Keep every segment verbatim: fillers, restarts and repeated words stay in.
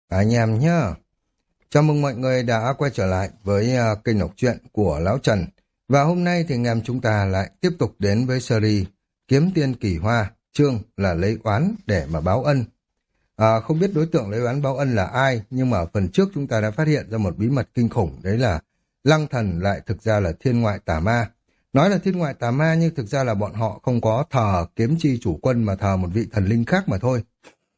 Anh em nhá. Chào mừng mọi người đã quay trở lại với uh, kênh đọc truyện của Lão Trần. Và hôm nay thì anh em chúng ta lại tiếp tục đến với series Kiếm Tiên Kỳ Hoa, chương là lấy oán để mà báo ân. À, không biết đối tượng lấy oán báo ân là ai, nhưng mà ở phần trước chúng ta đã phát hiện ra một bí mật kinh khủng, đấy là Lăng Thần lại thực ra là thiên ngoại tà ma. Nói là thiên ngoại tà ma nhưng thực ra là bọn họ không có thờ kiếm chi chủ quân mà thờ một vị thần linh khác mà thôi.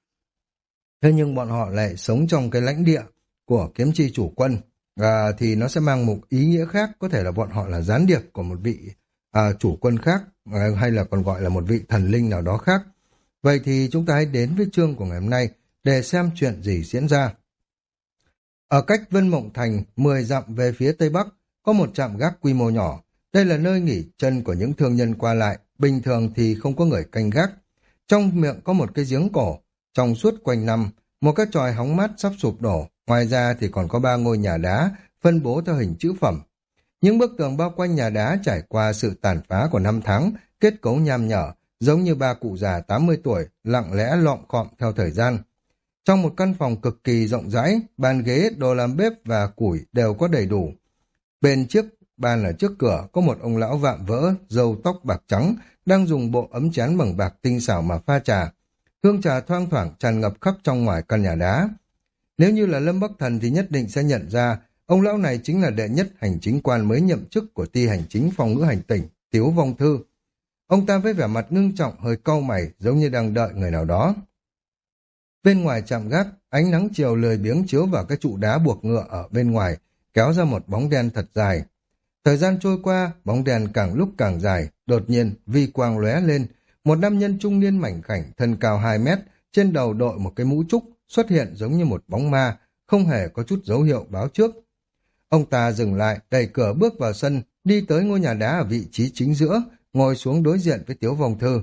Thế nhưng bọn họ lại sống trong cái lãnh địa của kiếm chi chủ quân, à, thì nó sẽ mang một ý nghĩa khác, có thể là bọn họ là gián điệp của một vị à, chủ quân khác, à, hay là còn gọi là một vị thần linh nào đó khác. Vậy thì chúng ta hãy đến với chương của ngày hôm nay để xem chuyện gì diễn ra. Ở cách Vân Mộng Thành mười dặm về phía tây bắc có một trạm gác quy mô nhỏ. Đây là nơi nghỉ chân của những thương nhân qua lại, bình thường thì không có người canh gác. Trong miệng có một cái giếng cổ, trong suốt quanh năm, một cái chòi hóng mát sắp sụp đổ, ngoài ra thì còn có ba ngôi nhà đá phân bố theo hình chữ phẩm. Những bức tường bao quanh nhà đá trải qua sự tàn phá của năm tháng, kết cấu nham nhở, giống như ba cụ già tám mươi tuổi, lặng lẽ lọm khọm theo thời gian. Trong một căn phòng cực kỳ rộng rãi, bàn ghế, đồ làm bếp và củi đều có đầy đủ. Bên chiếc bàn ở trước cửa có một ông lão vạm vỡ, râu tóc bạc trắng, đang dùng bộ ấm chén bằng bạc tinh xảo mà pha trà. Hương trà thoang thoảng tràn ngập khắp trong ngoài căn nhà đá. Nếu như là Lâm Bắc Thần thì nhất định sẽ nhận ra ông lão này chính là đệ nhất hành chính quan mới nhậm chức của ty hành chính phòng ngữ hành tỉnh, Tiếu Vong Thư. Ông ta với vẻ mặt ngưng trọng hơi cau mày giống như đang đợi người nào đó. Bên ngoài trạm gác, ánh nắng chiều lười biếng chiếu vào cái trụ đá buộc ngựa ở bên ngoài, kéo ra một bóng đen thật dài. Thời gian trôi qua, bóng đèn càng lúc càng dài, đột nhiên vi quang lóe lên, một nam nhân trung niên mảnh khảnh, thân cao hai mét, trên đầu đội một cái mũ trúc, xuất hiện giống như một bóng ma, không hề có chút dấu hiệu báo trước. Ông ta dừng lại, đẩy cửa bước vào sân, đi tới ngôi nhà đá ở vị trí chính giữa, ngồi xuống đối diện với Tiếu Vong Thư.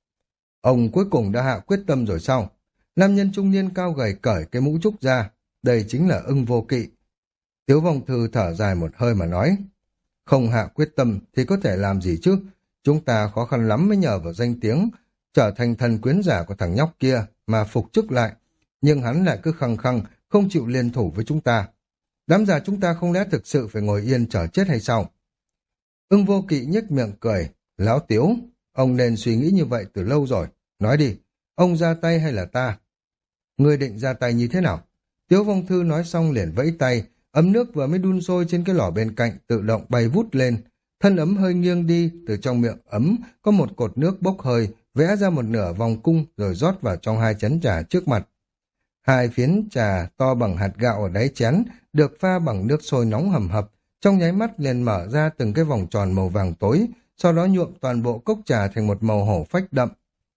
Ông cuối cùng đã hạ quyết tâm rồi sao? Nam nhân trung niên cao gầy cởi cái mũ trúc ra, đây chính là Ưng Vô Kỵ. Tiếu Vong Thư thở dài một hơi mà nói, không hạ quyết tâm thì có thể làm gì chứ? Chúng ta khó khăn lắm mới nhờ vào danh tiếng, trở thành thần quyến giả của thằng nhóc kia mà phục chức lại. Nhưng hắn lại cứ khăng khăng, không chịu liên thủ với chúng ta. Đám già chúng ta không lẽ thực sự phải ngồi yên chờ chết hay sao? Ưng Vô Kỵ nhếch miệng cười, lão Tiếu, ông nên suy nghĩ như vậy từ lâu rồi. Nói đi, ông ra tay hay là ta? Ngươi định ra tay như thế nào? Tiếu Vong Thư nói xong liền vẫy tay, ấm nước vừa mới đun sôi trên cái lò bên cạnh tự động bay vút lên. Thân ấm hơi nghiêng đi, từ trong miệng ấm có một cột nước bốc hơi, vẽ ra một nửa vòng cung rồi rót vào trong hai chén trà trước mặt. Hai phiến trà to bằng hạt gạo ở đáy chén được pha bằng nước sôi nóng hầm hập, trong nháy mắt liền mở ra từng cái vòng tròn màu vàng tối, sau đó nhuộm toàn bộ cốc trà thành một màu hổ phách đậm.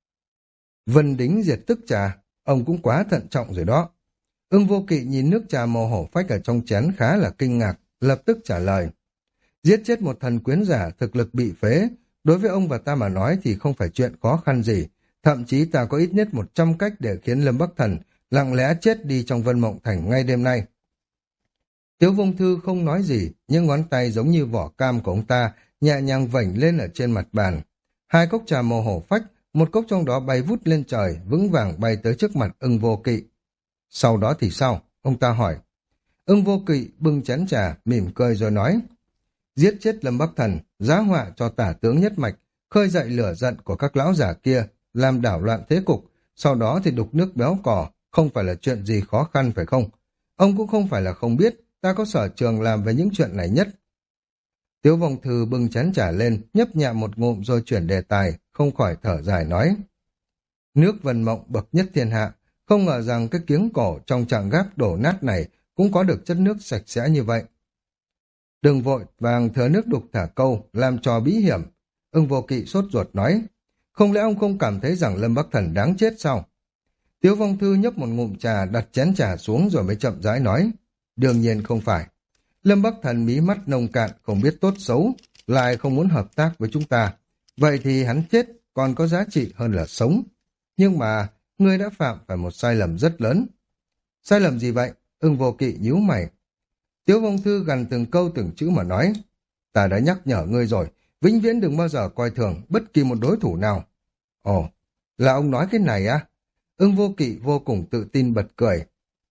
Vân Đính diệt tức trà, ông cũng quá thận trọng rồi đó. Ưng Vô Kỵ nhìn nước trà màu hổ phách ở trong chén khá là kinh ngạc, lập tức trả lời. Giết chết một thần quyến giả thực lực bị phế, đối với ông và ta mà nói thì không phải chuyện khó khăn gì, thậm chí ta có ít nhất một trăm cách để khiến Lâm Bắc Thần lặng lẽ chết đi trong Vân Mộng Thành ngay đêm nay. Tiếu Vong Thư không nói gì, nhưng ngón tay giống như vỏ cam của ông ta nhẹ nhàng vảnh lên ở trên mặt bàn. Hai cốc trà màu hổ phách, một cốc trong đó bay vút lên trời, vững vàng bay tới trước mặt Ưng Vô Kỵ. Sau đó thì sao? Ông ta hỏi. Ưng Vô Kỵ bưng chén trà, mỉm cười rồi nói. Giết chết Lâm Bắc Thần, giá họa cho tả tướng nhất mạch, khơi dậy lửa giận của các lão giả kia, làm đảo loạn thế cục, sau đó thì đục nước béo cò, không phải là chuyện gì khó khăn phải không? Ông cũng không phải là không biết, ta có sở trường làm về những chuyện này nhất. Tiếu Vong Thư bưng chén trà lên, nhấp nhẹ một ngụm rồi chuyển đề tài, không khỏi thở dài nói. Nước Vân Mộng bậc nhất thiên hạ, không ngờ rằng cái kiếng cổ trong trạm gác đổ nát này cũng có được chất nước sạch sẽ như vậy. Đừng vội vàng thừa nước đục thả câu, làm trò bí hiểm. Ưng Vô Kỵ sốt ruột nói, không lẽ ông không cảm thấy rằng Lâm Bắc Thần đáng chết sao? Tiếu Vong Thư nhấp một ngụm trà, đặt chén trà xuống rồi mới chậm rãi nói, đương nhiên không phải. Lâm Bắc Thần mí mắt nông cạn, không biết tốt xấu, lại không muốn hợp tác với chúng ta. Vậy thì hắn chết còn có giá trị hơn là sống. Nhưng mà, ngươi đã phạm phải một sai lầm rất lớn. Sai lầm gì vậy? Ưng Vô Kỵ nhíu mày. Tiếu Vong Thư gằn từng câu từng chữ mà nói, ta đã nhắc nhở ngươi rồi, vĩnh viễn đừng bao giờ coi thường bất kỳ một đối thủ nào. Ồ, là ông nói cái này á? Ưng Vô Kỵ vô cùng tự tin bật cười.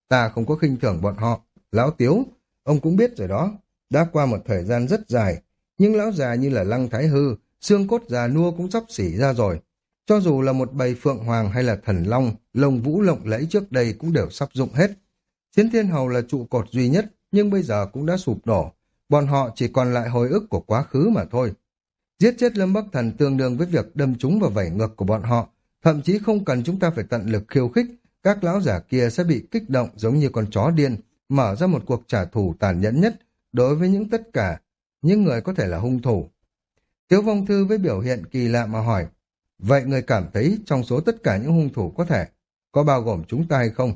Ta không có khinh thường bọn họ. Lão Tiếu, ông cũng biết rồi đó. Đã qua một thời gian rất dài, nhưng lão già như là Lăng Thái Hư, xương cốt già nua cũng sắp xỉ ra rồi. Cho dù là một bầy phượng hoàng hay là thần long, lông vũ lộng lẫy trước đây cũng đều sắp dụng hết. Chiến Thiên Hầu là trụ cột duy nhất, nhưng bây giờ cũng đã sụp đổ. Bọn họ chỉ còn lại hồi ức của quá khứ mà thôi. Giết chết Lâm Bắc Thần tương đương với việc đâm trúng vào vảy ngược của bọn họ, thậm chí không cần chúng ta phải tận lực khiêu khích, các lão giả kia sẽ bị kích động giống như con chó điên, mở ra một cuộc trả thù tàn nhẫn nhất đối với những tất cả những người có thể là hung thủ. Tiếu Phong Thư với biểu hiện kỳ lạ mà hỏi, vậy người cảm thấy trong số tất cả những hung thủ có thể có bao gồm chúng ta hay không?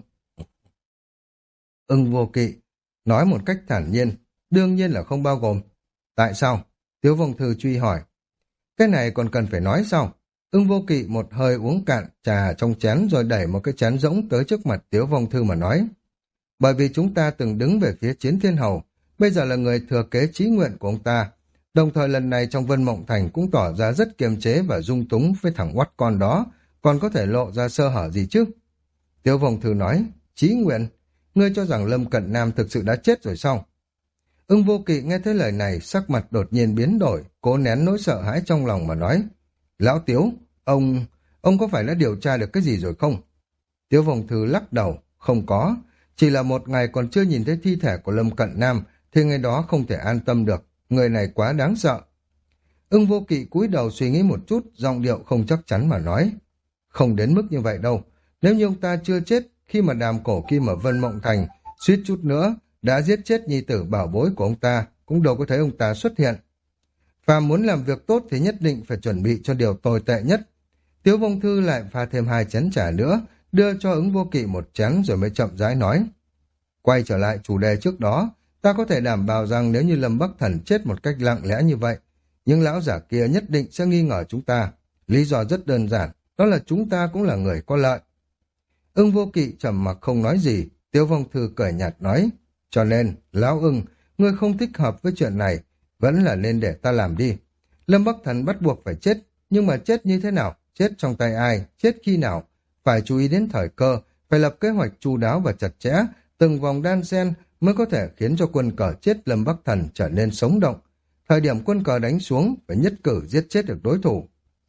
Ưng Vô Kỵ nói một cách thản nhiên, đương nhiên là không bao gồm. Tại sao? Tiếu Phong Thư truy hỏi. Cái này còn cần phải nói sao? Ưng Vô Kỵ một hơi uống cạn trà trong chén rồi đẩy một cái chén rỗng tới trước mặt Tiếu Phong Thư mà nói. Bởi vì chúng ta từng đứng về phía Chiến Thiên Hầu, bây giờ là người thừa kế chí nguyện của ông ta. Đồng thời lần này trong Vân Mộng Thành cũng tỏ ra rất kiềm chế và dung túng với thằng oắt con đó, còn có thể lộ ra sơ hở gì chứ? Tiếu Phong Thư nói, chí nguyện? Ngươi cho rằng Lâm Cận Nam thực sự đã chết rồi sao? Ưng Vô Kỵ nghe thấy lời này, sắc mặt đột nhiên biến đổi, cố nén nỗi sợ hãi trong lòng mà nói. Lão Tiếu, ông... ông có phải đã điều tra được cái gì rồi không? Tiếu Phong Thư lắc đầu, không có. Chỉ là một ngày còn chưa nhìn thấy thi thể của Lâm Cận Nam, thì ngày đó không thể an tâm được. Người này quá đáng sợ. Ưng Vô Kỵ cúi đầu suy nghĩ một chút, giọng điệu không chắc chắn mà nói. Không đến mức như vậy đâu. Nếu như ông ta chưa chết, khi mà đàm cổ kim ở Vân Mộng Thành, suýt chút nữa, đã giết chết nhi tử bảo bối của ông ta, cũng đâu có thấy ông ta xuất hiện. Phàm muốn làm việc tốt thì nhất định phải chuẩn bị cho điều tồi tệ nhất. Tiếu Phong Thư lại pha thêm hai chén trà nữa, đưa cho Ứng Vô Kỵ một chén rồi mới chậm rãi nói. Quay trở lại chủ đề trước đó, ta có thể đảm bảo rằng nếu như Lâm Bắc Thần chết một cách lặng lẽ như vậy, nhưng lão giả kia nhất định sẽ nghi ngờ chúng ta. Lý do rất đơn giản, đó là chúng ta cũng là người có lợi. Ưng Vô Kỵ trầm mặc không nói gì, Tiếu Phong Thư cười nhạt nói. Cho nên, lão Ưng, ngươi không thích hợp với chuyện này, vẫn là nên để ta làm đi. Lâm Bắc Thần bắt buộc phải chết, nhưng mà chết như thế nào? Chết trong tay ai? Chết khi nào? Phải chú ý đến thời cơ, phải lập kế hoạch chu đáo và chặt chẽ, từng vòng đan xen mới có thể khiến cho quân cờ chết Lâm Bắc Thần trở nên sống động. Thời điểm quân cờ đánh xuống, phải nhất cử giết chết được đối thủ.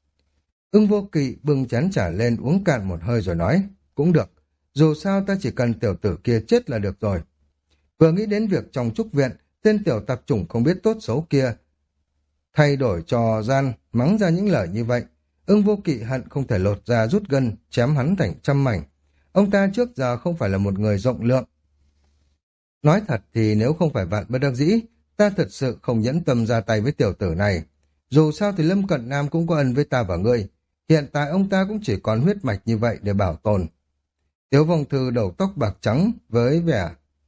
Ưng Vô Kỵ bưng chén trà lên uống cạn một hơi rồi nói, cũng được, dù sao ta chỉ cần tiểu tử kia chết là được rồi. Vừa nghĩ đến việc trong trúc viện, tên tiểu tạp chủng không biết tốt xấu kia thay đổi trò gian, mắng ra những lời như vậy. Ưng Vô Kỵ hận không thể lột ra rút gân, chém hắn thành trăm mảnh. Ông ta trước giờ không phải là một người rộng lượng. Nói thật thì nếu không phải vạn bất đắc dĩ, ta thật sự không nhẫn tâm ra tay với tiểu tử này. Dù sao thì Lâm Cận Nam cũng có ân với ta và ngươi. Hiện tại ông ta cũng chỉ còn huyết mạch như vậy để bảo tồn. Tiếu Phong Thư đầu tóc bạc trắng với vẻ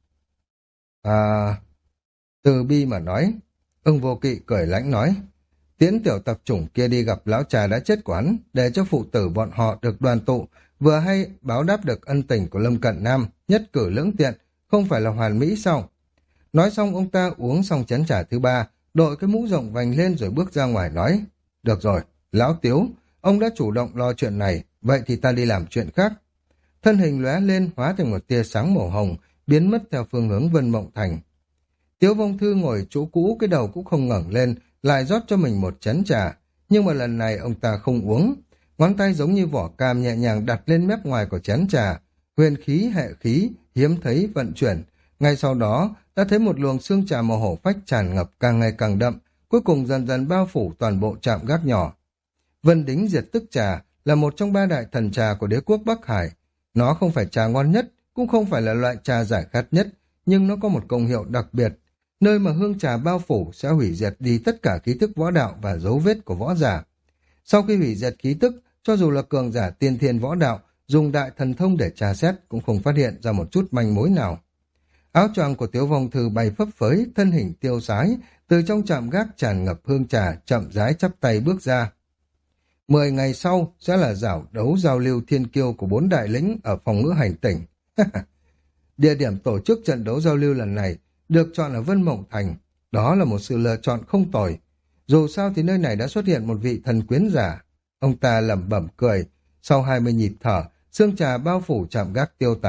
À... từ bi mà nói. Ưng Vô Kỵ cười lãnh nói. Tiễn tiểu tập chủng kia đi gặp lão trà đã chết của hắn, để cho phụ tử bọn họ được đoàn tụ, vừa hay báo đáp được ân tình của Lâm Cận Nam, nhất cử lưỡng tiện, không phải là hoàn mỹ sao? Nói xong ông ta uống xong chén trà thứ ba, đội cái mũ rộng vành lên rồi bước ra ngoài nói. Được rồi, lão Tiếu, ông đã chủ động lo chuyện này, vậy thì ta đi làm chuyện khác. Thân hình lóe lên hóa thành một tia sáng màu hồng, biến mất theo phương hướng Vân Mộng Thành. Tiếu Vong Thư ngồi chỗ cũ, cái đầu cũng không ngẩng lên, lại rót cho mình một chén trà, nhưng mà lần này ông ta không uống. Ngón tay giống như vỏ cam nhẹ nhàng đặt lên mép ngoài của chén trà, huyền khí hệ khí, hiếm thấy vận chuyển. Ngay sau đó, đã thấy một luồng xương trà màu hổ phách tràn ngập càng ngày càng đậm, cuối cùng dần dần bao phủ toàn bộ trạm gác nhỏ. Vân Đính Diệt Tức Trà là một trong ba đại thần trà của đế quốc Bắc Hải. Nó không phải trà ngon nhất, cũng không phải là loại trà giải khát nhất, nhưng nó có một công hiệu đặc biệt. Nơi mà hương trà bao phủ sẽ hủy diệt đi tất cả khí thức võ đạo và dấu vết của võ giả. Sau khi hủy diệt khí tức, cho dù là cường giả tiên thiên võ đạo, dùng đại thần thông để tra xét cũng không phát hiện ra một chút manh mối nào. Áo choàng của Tiếu Vong Thư bay phấp phới, thân hình tiêu sái, từ trong trạm gác tràn ngập hương trà, chậm rãi chắp tay bước ra. Mười ngày sau sẽ là giải đấu giao lưu thiên kiêu của bốn đại lĩnh ở phòng ngữ hành tỉnh. Địa điểm tổ chức trận đấu giao lưu lần này được chọn ở Vân Mộng Thành. Đó là một sự lựa chọn không tồi. Dù sao thì nơi này đã xuất hiện một vị thần quyến giả. Ông ta lẩm bẩm cười. Sau hai mươi nhịp thở, sương trà bao phủ trạm gác tiêu tán,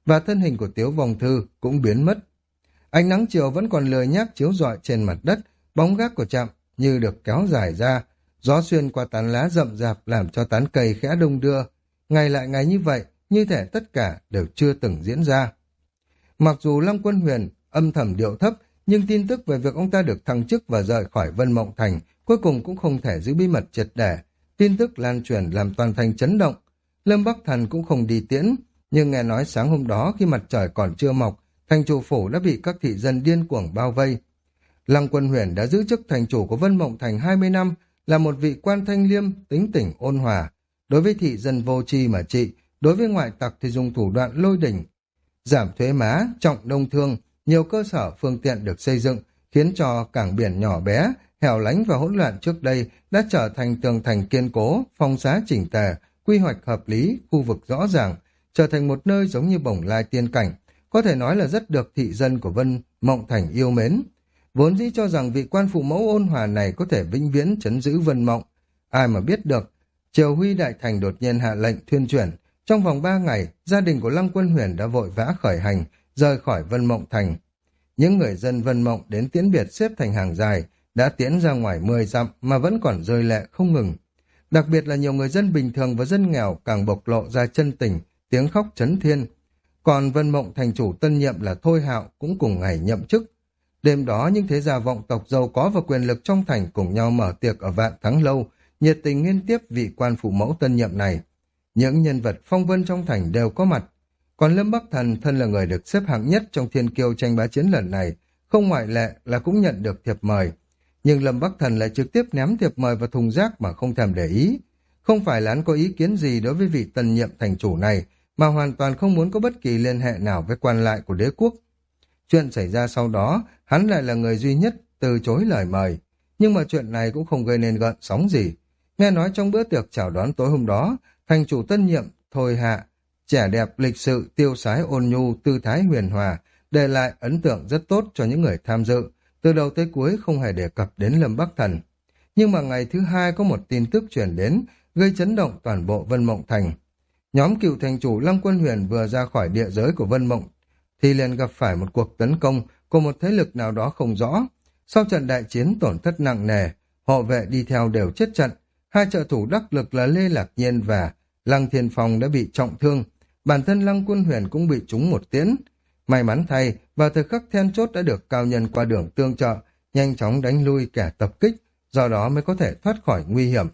và thân hình của Tiếu Vong Thư cũng biến mất. Ánh nắng chiều vẫn còn lười nhác chiếu rọi trên mặt đất, bóng gác của trạm như được kéo dài ra, gió xuyên qua tán lá rậm rạp làm cho tán cây khẽ đung đưa. Ngày lại ngày như vậy, như thể tất cả đều chưa từng diễn ra. Mặc dù Lăng Quân Huyền âm thầm điệu thấp, nhưng tin tức về việc ông ta được thăng chức và rời khỏi Vân Mộng Thành cuối cùng cũng không thể giữ bí mật triệt để. Tin tức lan truyền làm toàn thành chấn động. Lâm Bắc Thần cũng không đi tiễn, nhưng nghe nói sáng hôm đó khi mặt trời còn chưa mọc, thành chủ phủ đã bị các thị dân điên cuồng bao vây. Lăng Quân Huyền đã giữ chức thành chủ của Vân Mộng Thành hai mươi năm, là một vị quan thanh liêm, tính tình ôn hòa. Đối với thị dân vô tri mà trị, đối với ngoại tặc thì dùng thủ đoạn lôi đỉnh. Giảm thuế má, trọng nông thương, nhiều cơ sở phương tiện được xây dựng, khiến cho cảng biển nhỏ bé, hẻo lánh và hỗn loạn trước đây đã trở thành tường thành kiên cố, phong xá chỉnh tề, quy hoạch hợp lý, khu vực rõ ràng, trở thành một nơi giống như bồng lai tiên cảnh, có thể nói là rất được thị dân của Vân Mộng Thành yêu mến. Vốn dĩ cho rằng vị quan phụ mẫu ôn hòa này có thể vĩnh viễn trấn giữ Vân Mộng. Ai mà biết được, Triều Huy Đại Thành đột nhiên hạ lệnh thuyên chuyển. Trong vòng ba ngày, gia đình của Lăng Quân Huyền đã vội vã khởi hành, rời khỏi Vân Mộng Thành. Những người dân Vân Mộng đến tiễn biệt xếp thành hàng dài, đã tiễn ra ngoài mười dặm mà vẫn còn rơi lệ không ngừng. Đặc biệt là nhiều người dân bình thường và dân nghèo càng bộc lộ ra chân tình, tiếng khóc chấn thiên. Còn Vân Mộng Thành chủ tân nhiệm là Thôi Hạo cũng cùng ngày nhậm chức. Đêm đó những thế gia vọng tộc giàu có và quyền lực trong thành cùng nhau mở tiệc ở Vạn Thắng Lâu, nhiệt tình nghênh tiếp vị quan phụ mẫu tân nhiệm này. Những nhân vật phong vân trong thành đều có mặt. Còn Lâm Bắc Thần thân là người được xếp hạng nhất trong thiên kiêu tranh bá chiến lần này, không ngoại lệ là cũng nhận được thiệp mời. Nhưng Lâm Bắc Thần lại trực tiếp ném thiệp mời vào thùng rác mà không thèm để ý. Không phải là hắn có ý kiến gì đối với vị tân nhiệm thành chủ này, mà hoàn toàn không muốn có bất kỳ liên hệ nào với quan lại của đế quốc. Chuyện xảy ra sau đó, hắn lại là người duy nhất từ chối lời mời. Nhưng mà chuyện này cũng không gây nên gợn sóng gì. Nghe nói trong bữa tiệc chào đón tối hôm đó, thành chủ tân nhiệm Thôi Hạ, trẻ đẹp lịch sự, tiêu sái ôn nhu, tư thái huyền hòa, để lại ấn tượng rất tốt cho những người tham dự. Từ đầu tới cuối không hề đề cập đến Lâm Bắc Thần. Nhưng mà ngày thứ hai có một tin tức truyền đến, gây chấn động toàn bộ Vân Mộng Thành. Nhóm cựu thành chủ Lăng Quân Huyền vừa ra khỏi địa giới của Vân Mộng, thì liền gặp phải một cuộc tấn công của một thế lực nào đó không rõ. Sau trận đại chiến tổn thất nặng nề, hộ vệ đi theo đều chết trận. Hai trợ thủ đắc lực là Lê Lạc Nhiên và Lăng Thiên Phong đã bị trọng thương. Bản thân Lăng Quân Huyền cũng bị trúng một tiễn. May mắn thay, vào thời khắc then chốt đã được cao nhân qua đường tương trợ, nhanh chóng đánh lui kẻ tập kích, do đó mới có thể thoát khỏi nguy hiểm.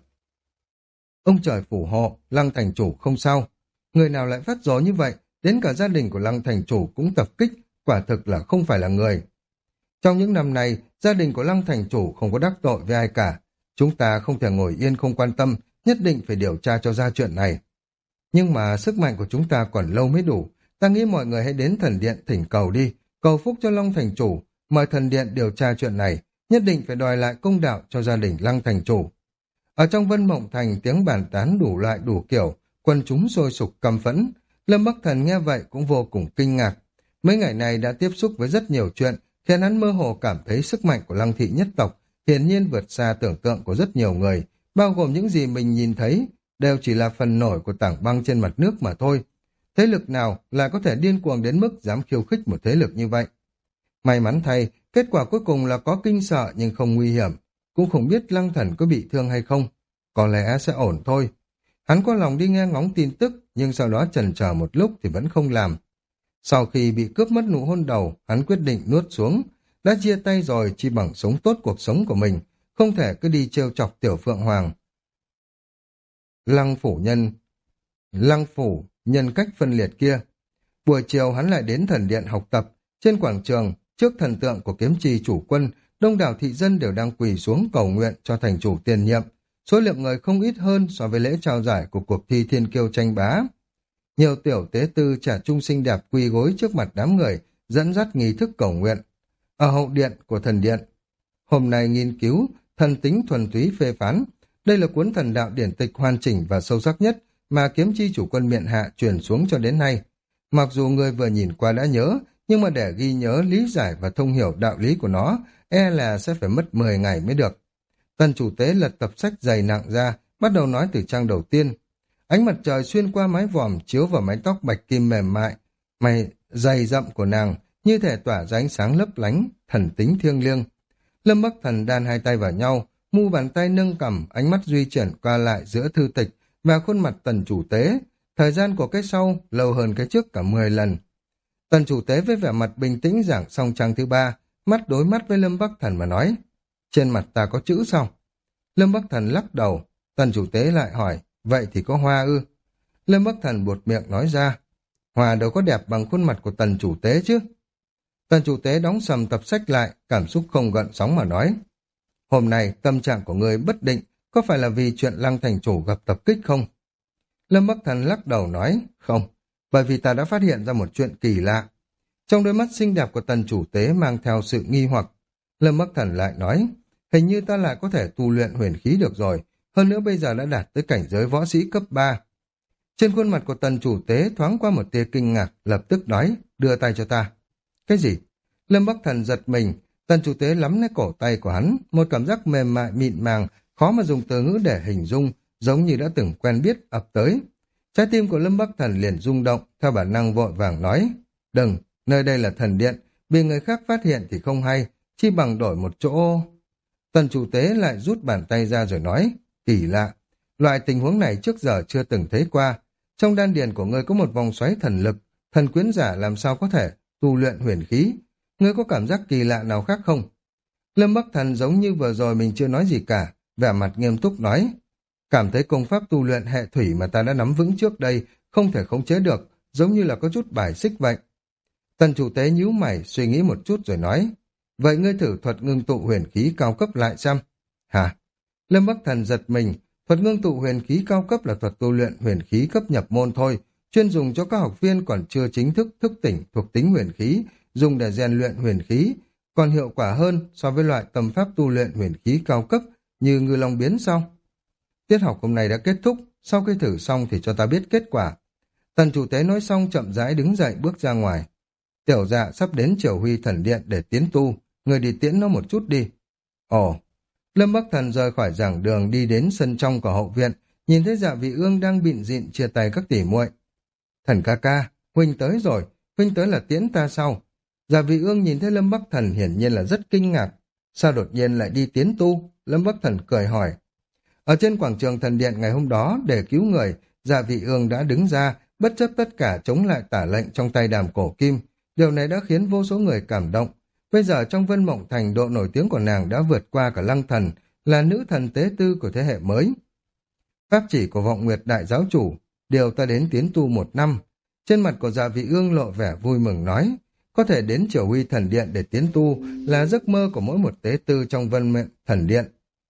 Ông trời phù hộ, Lăng thành chủ không sao. Người nào lại phát rồ như vậy, đến cả gia đình của Lăng thành chủ cũng tập kích, quả thực là không phải là người. Trong những năm này, gia đình của Lăng thành chủ không có đắc tội với ai cả. Chúng ta không thể ngồi yên không quan tâm, nhất định phải điều tra cho ra chuyện này. Nhưng mà sức mạnh của chúng ta còn lâu mới đủ. Ta nghĩ mọi người hãy đến thần điện thỉnh cầu đi, cầu phúc cho Lăng thành chủ, mời thần điện điều tra chuyện này, nhất định phải đòi lại công đạo cho gia đình Lăng thành chủ. Ở trong Vân Mộng Thành tiếng bàn tán đủ loại đủ kiểu, quần chúng sôi sục căm phẫn. Lâm Bắc Thần nghe vậy cũng vô cùng kinh ngạc. Mấy ngày này đã tiếp xúc với rất nhiều chuyện, khiến hắn mơ hồ cảm thấy sức mạnh của Lăng thị nhất tộc hiển nhiên vượt xa tưởng tượng của rất nhiều người, bao gồm những gì mình nhìn thấy đều chỉ là phần nổi của tảng băng trên mặt nước mà thôi. Thế lực nào lại có thể điên cuồng đến mức dám khiêu khích một thế lực như vậy? May mắn thay, kết quả cuối cùng là có kinh sợ nhưng không nguy hiểm. Cũng không biết Lăng Thần có bị thương hay không. Có lẽ sẽ ổn thôi. Hắn có lòng đi nghe ngóng tin tức, nhưng sau đó chần chờ một lúc thì vẫn không làm. Sau khi bị cướp mất nụ hôn đầu, hắn quyết định nuốt xuống. Đã chia tay rồi, chỉ bằng sống tốt cuộc sống của mình, không thể cứ đi trêu chọc tiểu Phượng Hoàng. Lăng phủ nhân, lăng phủ nhân cách phân liệt kia. Buổi chiều hắn lại đến thần điện học tập. Trên quảng trường, trước thần tượng của kiếm trì chủ quân, đông đảo thị dân đều đang quỳ xuống cầu nguyện cho thành chủ tiền nhiệm. Số lượng người không ít hơn so với lễ trao giải của cuộc thi thiên kiêu tranh bá. Nhiều tiểu tế tư trẻ trung xinh đẹp quỳ gối trước mặt đám người, dẫn dắt nghi thức cầu nguyện. Ở hậu điện của thần điện, hôm nay nghiên cứu thần tính thuần túy phê phán. Đây là cuốn thần đạo điển tịch hoàn chỉnh và sâu sắc nhất mà kiếm chi chủ quân miện hạ truyền xuống cho đến nay. Mặc dù người vừa nhìn qua đã nhớ, nhưng mà để ghi nhớ, lý giải và thông hiểu đạo lý của nó, e là sẽ phải mất mười ngày mới được. Tần chủ tế lật tập sách dày nặng ra, bắt đầu nói từ trang đầu tiên. Ánh mặt trời xuyên qua mái vòm chiếu vào mái tóc bạch kim mềm mại, mày dày rậm của nàng như thể tỏa ra ánh sáng lấp lánh, thần tính thiêng liêng. Lâm Bắc Thần đan hai tay vào nhau, mu bàn tay nâng cằm, ánh mắt duy chuyển qua lại giữa thư tịch và khuôn mặt tần chủ tế. Thời gian của cái sau lâu hơn cái trước cả mười lần. Tần chủ tế với vẻ mặt bình tĩnh giảng xong trang thứ ba, mắt đối mắt với Lâm Bắc Thần mà nói, trên mặt ta có chữ sao? Lâm Bắc Thần lắc đầu, tần chủ tế lại hỏi, vậy thì có hoa ư? Lâm Bắc Thần buột miệng nói ra, hoa đâu có đẹp bằng khuôn mặt của tần chủ tế chứ. Tần chủ tế đóng sầm tập sách lại, cảm xúc không gợn sóng mà nói, hôm nay tâm trạng của người bất định, có phải là vì chuyện Lăng thành chủ gặp tập kích không? Lâm Bắc Thần lắc đầu nói, không, bởi vì ta đã phát hiện ra một chuyện kỳ lạ. Trong đôi mắt xinh đẹp của tần chủ tế mang theo sự nghi hoặc. Lâm Bắc Thần lại nói, hình như ta lại có thể tu luyện huyền khí được rồi, hơn nữa bây giờ đã đạt tới cảnh giới võ sĩ cấp ba. Trên khuôn mặt của tần chủ tế thoáng qua một tia kinh ngạc, lập tức nói, đưa tay cho ta. Cái gì? Lâm Bắc Thần giật mình, tần chủ tế lắm lấy cổ tay của hắn, một cảm giác mềm mại mịn màng, khó mà dùng từ ngữ để hình dung, giống như đã từng quen biết ập tới. Trái tim của Lâm Bắc Thần liền rung động, theo bản năng vội vàng nói, đừng, nơi đây là thần điện, bị người khác phát hiện thì không hay, chi bằng đổi một chỗ. Tần chủ tế lại rút bàn tay ra rồi nói, kỳ lạ, loại tình huống này trước giờ chưa từng thấy qua. Trong đan điền của ngươi có một vòng xoáy thần lực, thần quyến giả làm sao có thể tu luyện huyền khí. Ngươi có cảm giác kỳ lạ nào khác không? Lâm Bắc Thần giống như vừa rồi mình chưa nói gì cả, vẻ mặt nghiêm túc nói, cảm thấy công pháp tu luyện hệ thủy mà ta đã nắm vững trước đây, không thể khống chế được, giống như là có chút bài xích vậy. Tần chủ tế nhíu mày, suy nghĩ một chút rồi nói, vậy ngươi thử thuật ngưng tụ huyền khí cao cấp lại xem. Hả? Lâm Bắc Thần giật mình, thuật ngưng tụ huyền khí cao cấp là thuật tu luyện huyền khí cấp nhập môn thôi, chuyên dùng cho các học viên còn chưa chính thức thức tỉnh thuộc tính huyền khí, dùng để rèn luyện huyền khí, còn hiệu quả hơn so với loại tâm pháp tu luyện huyền khí cao cấp như Ngư Long biến sao? Tiết học hôm nay đã kết thúc, sau khi thử xong thì cho ta biết kết quả. Tần chủ tế nói xong chậm rãi đứng dậy bước ra ngoài. Tiểu Dạ sắp đến Triều Huy thần điện để tiến tu, người đi tiễn nó một chút đi. Ồ, Lâm Bắc Thần rời khỏi giảng đường đi đến sân trong của hậu viện, nhìn thấy Dạ Vị Ương đang bịn dịn chia tay các tỷ muội. Thần ca ca, huynh tới rồi, huynh tới là tiễn ta sau. Dạ Vị Ương nhìn thấy Lâm Bắc Thần hiển nhiên là rất kinh ngạc. Sao đột nhiên lại đi tiến tu? Lâm Bắc Thần cười hỏi. Ở trên quảng trường thần điện ngày hôm đó, để cứu người, Dạ Vị Ương đã đứng ra, bất chấp tất cả chống lại tả lệnh trong tay Đàm Cổ Kim. Điều này đã khiến vô số người cảm động. Bây giờ trong Vân Mộng Thành, độ nổi tiếng của nàng đã vượt qua cả Lăng Thần, là nữ thần tế tư của thế hệ mới. Pháp chỉ của Vọng Nguyệt Đại Giáo Chủ, điều ta đến tiến tu một năm. Trên mặt của Dạ Vị Ương lộ vẻ vui mừng nói, có thể đến Triều Huy thần điện để tiến tu là giấc mơ của mỗi một tế tư trong Vân Mộng thần điện.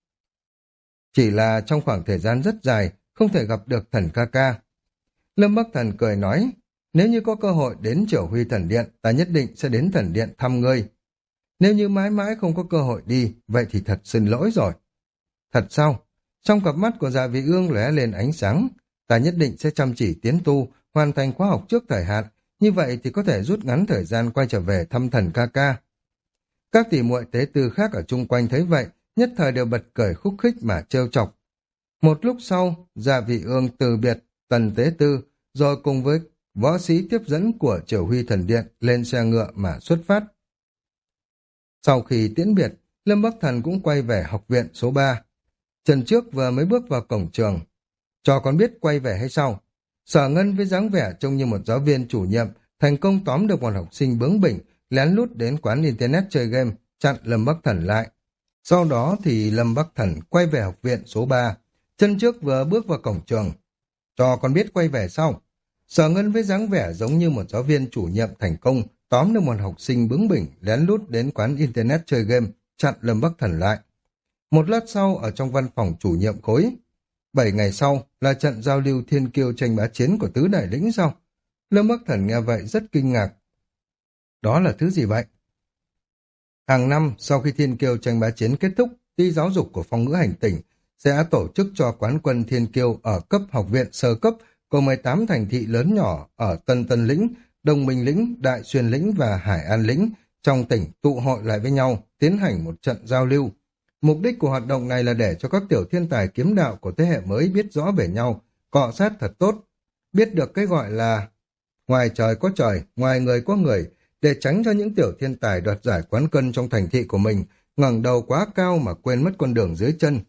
Chỉ là trong khoảng thời gian rất dài, không thể gặp được thần ca ca. Lâm Bắc Thần cười nói, nếu như có cơ hội đến Triều Huy thần điện, ta nhất định sẽ đến thần điện thăm ngươi. Nếu như mãi mãi không có cơ hội đi, vậy thì thật xin lỗi rồi. Thật sao? Trong cặp mắt của Dạ Vị Ương lóe lên ánh sáng, ta nhất định sẽ chăm chỉ tiến tu, hoàn thành khóa học trước thời hạn, như vậy thì có thể rút ngắn thời gian quay trở về thăm thần ca ca. Các tỷ muội tế tư khác ở chung quanh thấy vậy, nhất thời đều bật cười khúc khích mà trêu chọc. Một lúc sau, Dạ Vị Ương từ biệt Tần tế tư, rồi cùng với võ sĩ tiếp dẫn của Triều Huy thần điện lên xe ngựa mà xuất phát. Sau khi tiễn biệt, Lâm Bắc Thần cũng quay về học viện số ba. Trần Trước vừa mới bước vào cổng trường. Cho con biết quay về hay sao? Sở Ngân với dáng vẻ trông như một giáo viên chủ nhiệm, thành công tóm được một học sinh bướng bỉnh, lén lút đến quán internet chơi game, chặn Lâm Bắc Thần lại. Sau đó thì Lâm Bắc Thần quay về học viện số ba. Chân Trước vừa bước vào cổng trường. Cho con biết quay về sao? Sở Ngân với dáng vẻ giống như một giáo viên chủ nhiệm thành công, tóm được một học sinh bướng bỉnh, lén lút đến quán internet chơi game, chặn Lâm Bắc Thần lại. Một lát sau, ở trong văn phòng chủ nhiệm khối, bảy ngày sau là trận giao lưu thiên kiêu tranh bá chiến của tứ đại lĩnh sao? Lâm Bắc Thần nghe vậy rất kinh ngạc. Đó là thứ gì vậy? Hàng năm, sau khi thiên kiêu tranh bá chiến kết thúc, ty giáo dục của Phong Ngữ Hành Tỉnh sẽ tổ chức cho quán quân thiên kiêu ở cấp học viện sơ cấp của mười tám thành thị lớn nhỏ ở Tân Tân Lĩnh, Đông Minh Lĩnh, Đại Xuyên Lĩnh và Hải An Lĩnh trong tỉnh tụ hội lại với nhau, tiến hành một trận giao lưu. Mục đích của hoạt động này là để cho các tiểu thiên tài kiếm đạo của thế hệ mới biết rõ về nhau, cọ sát thật tốt, biết được cái gọi là ngoài trời có trời, ngoài người có người, để tránh cho những tiểu thiên tài đoạt giải quán cân trong thành thị của mình, ngẩng đầu quá cao mà quên mất con đường dưới chân.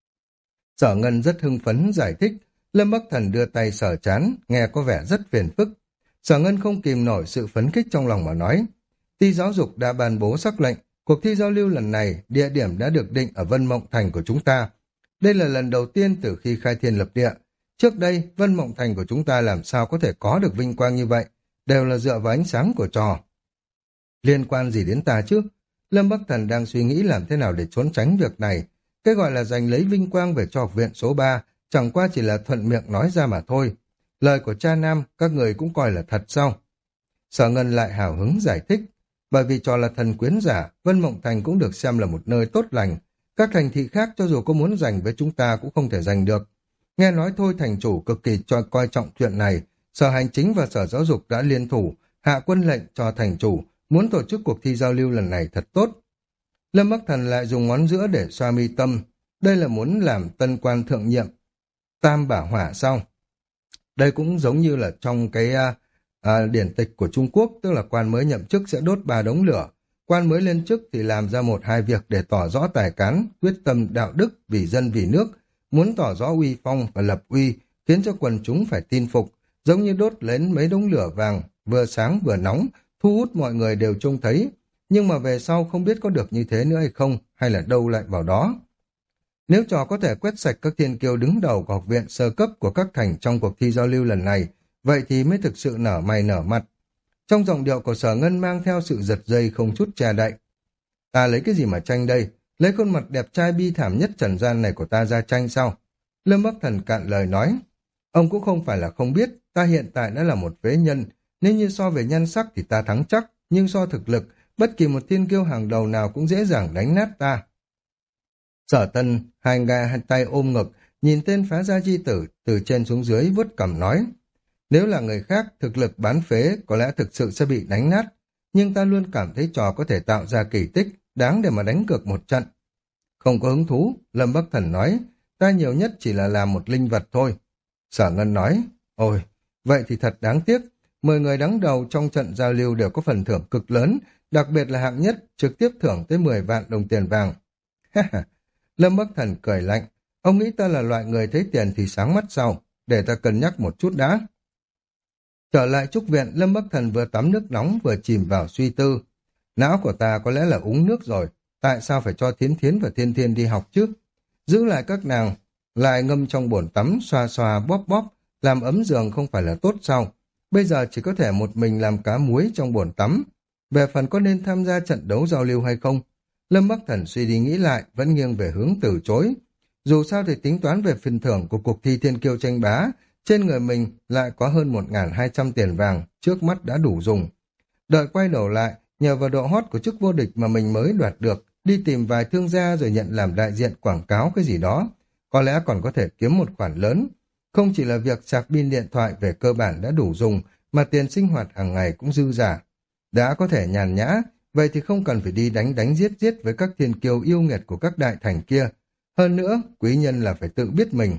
Sở Ngân rất hưng phấn giải thích, Lâm Bắc Thần đưa tay sờ chán, nghe có vẻ rất phiền phức. Sở Ngân không kìm nổi sự phấn khích trong lòng mà nói, Ty giáo dục đã ban bố sắc lệnh, cuộc thi giao lưu lần này, địa điểm đã được định ở Vân Mộng Thành của chúng ta. Đây là lần đầu tiên từ khi khai thiên lập địa. Trước đây, Vân Mộng Thành của chúng ta làm sao có thể có được vinh quang như vậy, đều là dựa vào ánh sáng của trò. Liên quan gì đến ta chứ? Lâm Bắc Thần đang suy nghĩ làm thế nào để trốn tránh việc này. Cái gọi là giành lấy vinh quang về cho học viện số ba, chẳng qua chỉ là thuận miệng nói ra mà thôi. Lời của cha Nam, các người cũng coi là thật sao? Sở Ngân lại hào hứng giải thích. Bởi vì trò là thần quyến giả, Vân Mộng Thành cũng được xem là một nơi tốt lành. Các thành thị khác cho dù có muốn giành với chúng ta cũng không thể giành được. Nghe nói thôi thành chủ cực kỳ cho coi trọng chuyện này, Sở Hành Chính và Sở Giáo dục đã liên thủ, hạ quân lệnh cho thành chủ, muốn tổ chức cuộc thi giao lưu lần này thật tốt. Lâm Bắc Thần lại dùng ngón giữa để xoa mi tâm, đây là muốn làm tân quan thượng nhiệm. Tam bả hỏa sao? Đây cũng giống như là trong cái à, à, điển tịch của Trung Quốc, tức là quan mới nhậm chức sẽ đốt ba đống lửa. Quan mới lên chức thì làm ra một hai việc để tỏ rõ tài cán, quyết tâm đạo đức, vì dân vì nước, muốn tỏ rõ uy phong và lập uy, khiến cho quần chúng phải tin phục, giống như đốt lên mấy đống lửa vàng, vừa sáng vừa nóng, thu hút mọi người đều trông thấy. Nhưng mà về sau không biết có được như thế nữa hay không, hay là đâu lại vào đó. Nếu trò có thể quét sạch các thiên kiêu đứng đầu của học viện sơ cấp của các thành trong cuộc thi giao lưu lần này, vậy thì mới thực sự nở mày nở mặt. Trong giọng điệu của Sở Ngân mang theo sự giật dây không chút che đậy. Ta lấy cái gì mà tranh đây? Lấy khuôn mặt đẹp trai bi thảm nhất trần gian này của ta ra tranh sao? Lâm Bắc Thần cạn lời nói. Ông cũng không phải là không biết, ta hiện tại đã là một phế nhân, nếu như so về nhan sắc thì ta thắng chắc, nhưng so thực lực, bất kỳ một thiên kiêu hàng đầu nào cũng dễ dàng đánh nát ta. Sở Tân, hai ngà hai tay ôm ngực, nhìn tên phá gia chi tử từ trên xuống dưới vuốt cằm nói. Nếu là người khác, thực lực bán phế có lẽ thực sự sẽ bị đánh nát, nhưng ta luôn cảm thấy trò có thể tạo ra kỳ tích, đáng để mà đánh cược một trận. Không có hứng thú, Lâm Bắc Thần nói, ta nhiều nhất chỉ là làm một linh vật thôi. Sở Ngân nói, ôi, vậy thì thật đáng tiếc, mười người đứng đầu trong trận giao lưu đều có phần thưởng cực lớn, đặc biệt là hạng nhất, trực tiếp thưởng tới mười vạn đồng tiền vàng. Lâm Bắc Thần cười lạnh, ông nghĩ ta là loại người thấy tiền thì sáng mắt sao, để ta cân nhắc một chút đã. Trở lại trúc viện, Lâm Bắc Thần vừa tắm nước nóng vừa chìm vào suy tư. Não của ta có lẽ là uống nước rồi, tại sao phải cho Thiến Thiến và Thiên Thiên đi học chứ? Giữ lại các nàng, lại ngâm trong bồn tắm, xoa xoa bóp bóp, làm ấm giường không phải là tốt sao? Bây giờ chỉ có thể một mình làm cá muối trong bồn tắm. Về phần có nên tham gia trận đấu giao lưu hay không? Lâm Bắc Thần suy đi nghĩ lại, vẫn nghiêng về hướng từ chối. Dù sao thì tính toán về phần thưởng của cuộc thi thiên kiêu tranh bá, trên người mình lại có hơn một nghìn hai trăm tiền vàng, trước mắt đã đủ dùng. Đợi quay đầu lại, nhờ vào độ hot của chức vô địch mà mình mới đoạt được, đi tìm vài thương gia rồi nhận làm đại diện quảng cáo cái gì đó, có lẽ còn có thể kiếm một khoản lớn. Không chỉ là việc sạc pin điện thoại về cơ bản đã đủ dùng, mà tiền sinh hoạt hàng ngày cũng dư giả. Đã có thể nhàn nhã, vậy thì không cần phải đi đánh đánh giết giết với các thiên kiêu yêu nghiệt của các đại thành kia. Hơn nữa, quý nhân là phải tự biết mình.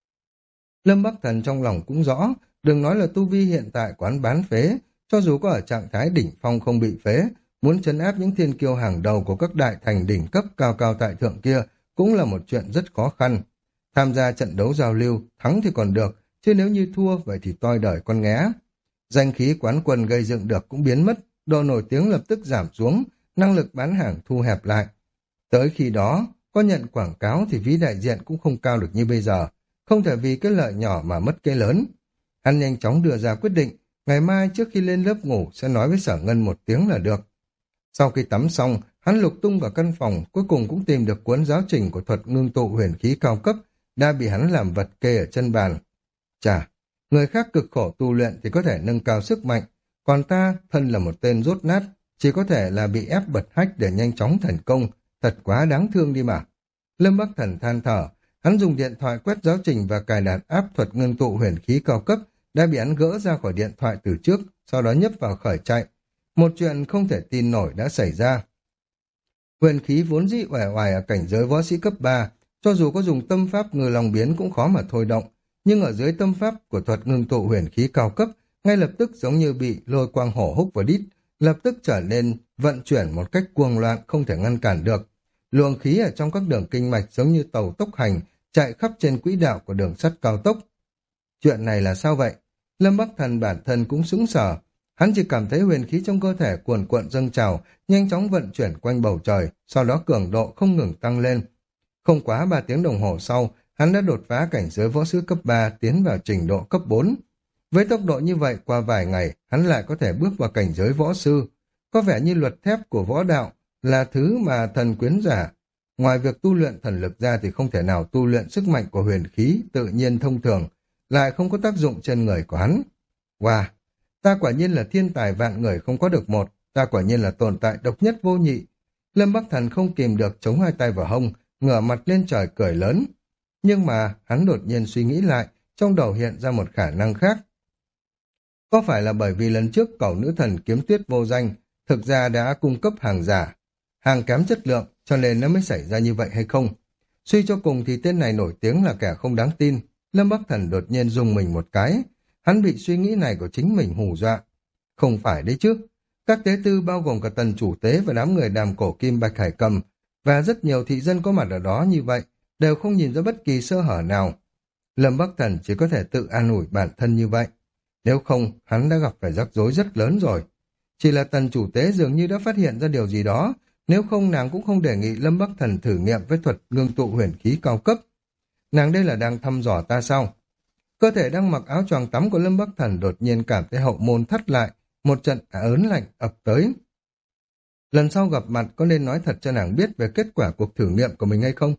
Lâm Bắc Thần trong lòng cũng rõ, đừng nói là tu vi hiện tại quán bán phế, cho dù có ở trạng thái đỉnh phong không bị phế, muốn trấn áp những thiên kiêu hàng đầu của các đại thành đỉnh cấp cao cao tại thượng kia cũng là một chuyện rất khó khăn. Tham gia trận đấu giao lưu, thắng thì còn được, chứ nếu như thua vậy thì toi đời con nghé. Danh khí quán quân gây dựng được cũng biến mất, độ nổi tiếng lập tức giảm xuống, năng lực bán hàng thu hẹp lại. Tới khi đó, có nhận quảng cáo thì ví đại diện cũng không cao được như bây giờ, không thể vì cái lợi nhỏ mà mất cái lớn. Hắn nhanh chóng đưa ra quyết định, ngày mai trước khi lên lớp ngủ sẽ nói với Sở Ngân một tiếng là được. Sau khi tắm xong, hắn lục tung vào căn phòng, cuối cùng cũng tìm được cuốn giáo trình của thuật ngưng tụ huyền khí cao cấp, đã bị hắn làm vật kê ở chân bàn. Chà, người khác cực khổ tu luyện thì có thể nâng cao sức mạnh, còn ta, thân là một tên rốt nát, chỉ có thể là bị ép bật hách để nhanh chóng thành công, thật quá đáng thương đi mà. Lâm Bắc Thần than thở, hắn dùng điện thoại quét giáo trình và cài đặt app thuật ngưng tụ huyền khí cao cấp, đã bị hắn gỡ ra khỏi điện thoại từ trước, sau đó nhấp vào khởi chạy. Một chuyện không thể tin nổi đã xảy ra. Huyền khí vốn dĩ uể oải ở cảnh giới võ sĩ cấp ba, cho dù có dùng tâm pháp ngư long biến cũng khó mà thôi động, nhưng ở dưới tâm pháp của thuật ngưng tụ huyền khí cao cấp, ngay lập tức giống như bị lôi quang hổ húc vào đít, lập tức trở nên vận chuyển một cách cuồng loạn không thể ngăn cản được. Luồng khí ở trong các đường kinh mạch giống như tàu tốc hành, chạy khắp trên quỹ đạo của đường sắt cao tốc. Chuyện này là sao vậy? Lâm Bắc Thần bản thân cũng sững sờ. Hắn chỉ cảm thấy huyền khí trong cơ thể cuồn cuộn dâng trào, nhanh chóng vận chuyển quanh bầu trời, sau đó cường độ không ngừng tăng lên. Không quá ba tiếng đồng hồ sau, hắn đã đột phá cảnh giới võ sư cấp ba tiến vào trình độ cấp bốn. Với tốc độ như vậy, qua vài ngày, hắn lại có thể bước vào cảnh giới võ sư. Có vẻ như luật thép của võ đạo là thứ mà thần quyến giả. Ngoài việc tu luyện thần lực ra thì không thể nào tu luyện sức mạnh của huyền khí tự nhiên thông thường, lại không có tác dụng trên người của hắn. Wow! Ta quả nhiên là thiên tài vạn người không có được một, ta quả nhiên là tồn tại độc nhất vô nhị. Lâm Bắc Thần không kìm được chống hai tay vào hông, ngửa mặt lên trời cười lớn. Nhưng mà hắn đột nhiên suy nghĩ lại, trong đầu hiện ra một khả năng khác. Có phải là bởi vì lần trước cẩu nữ thần kiếm tuyết vô danh thực ra đã cung cấp hàng giả, hàng kém chất lượng cho nên nó mới xảy ra như vậy hay không? Suy cho cùng thì tên này nổi tiếng là kẻ không đáng tin. Lâm Bắc Thần đột nhiên rùng mình một cái. Hắn bị suy nghĩ này của chính mình hù dọa. Không phải đấy chứ. Các tế tư bao gồm cả tần chủ tế và đám người đàm cổ kim bạch hải cầm và rất nhiều thị dân có mặt ở đó như vậy đều không nhìn ra bất kỳ sơ hở nào. Lâm Bắc Thần chỉ có thể tự an ủi bản thân như vậy. Nếu không, hắn đã gặp phải rắc rối rất lớn rồi. Chỉ là tần chủ tế dường như đã phát hiện ra điều gì đó, nếu không nàng cũng không đề nghị Lâm Bắc Thần thử nghiệm với thuật ngưng tụ huyền khí cao cấp. Nàng đây là đang thăm dò ta sao? Cơ thể đang mặc áo choàng tắm của Lâm Bắc Thần đột nhiên cảm thấy hậu môn thắt lại, một trận ớn lạnh ập tới. Lần sau gặp mặt có nên nói thật cho nàng biết về kết quả cuộc thử nghiệm của mình hay không?